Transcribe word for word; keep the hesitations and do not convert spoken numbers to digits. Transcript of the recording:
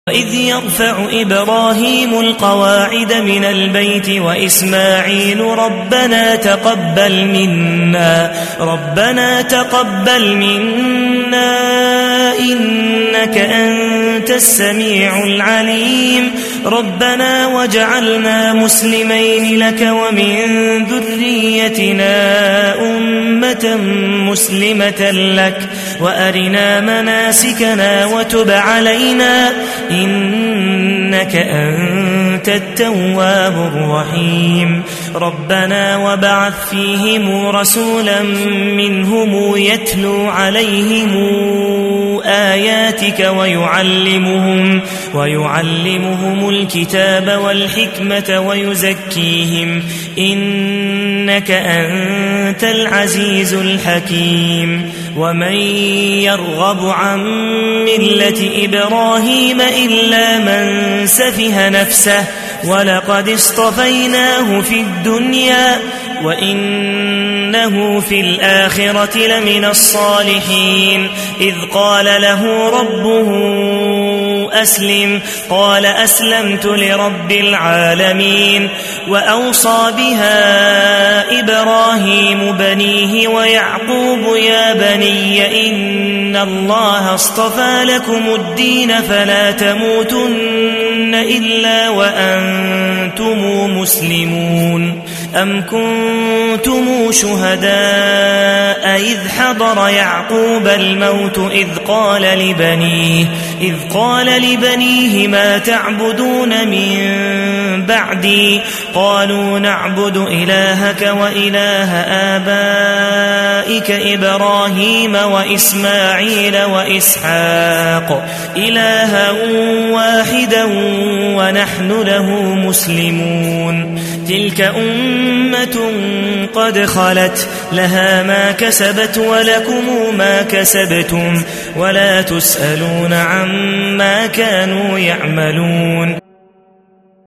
وإذ يرفع إبراهيم القواعد من البيت وإسماعيل ربنا تقبل منا ربنا تقبل منا إنك أنت السميع العليم ربنا واجعلنا مسلمين لك ومن ذريتنا أمة مسلمة لك وأرنا مناسكنا وتب علينا إنك أنت التواب الرحيم ربنا وبعث فيهم رسولا منهم يتلو عليهم آياتك ويعلمهم ويعلمهم الكتاب والحكمة ويزكيهم إنك أنت العزيز الحكيم ومن يرغب عن ملة إبراهيم إلا من سفه نفسه ولقد اصطفيناه في الدنيا وإنه في الآخرة لمن الصالحين إذ قال له ربه أسلم قال أسلمت لرب العالمين وأوصى بها إبراهيم بنيه ويعقوب يا بني إن الله اصطفى لكم الدين فلا تموتن إلا وأنتم مسلمون أم كنتم شهداء إذ حضر يعقوب الموت إذ قال لبنيه إذ قال لبنيه ما تعبدون من بعدي قالوا نعبد إلهك وإله آبائك إبراهيم وإسماعيل وإسحاق إلها واحدا ونحن له مسلمون تلك أمة قد خلت لها ما كسبت ولكم ما كسبتم ولا تسألون عما كانوا يعملون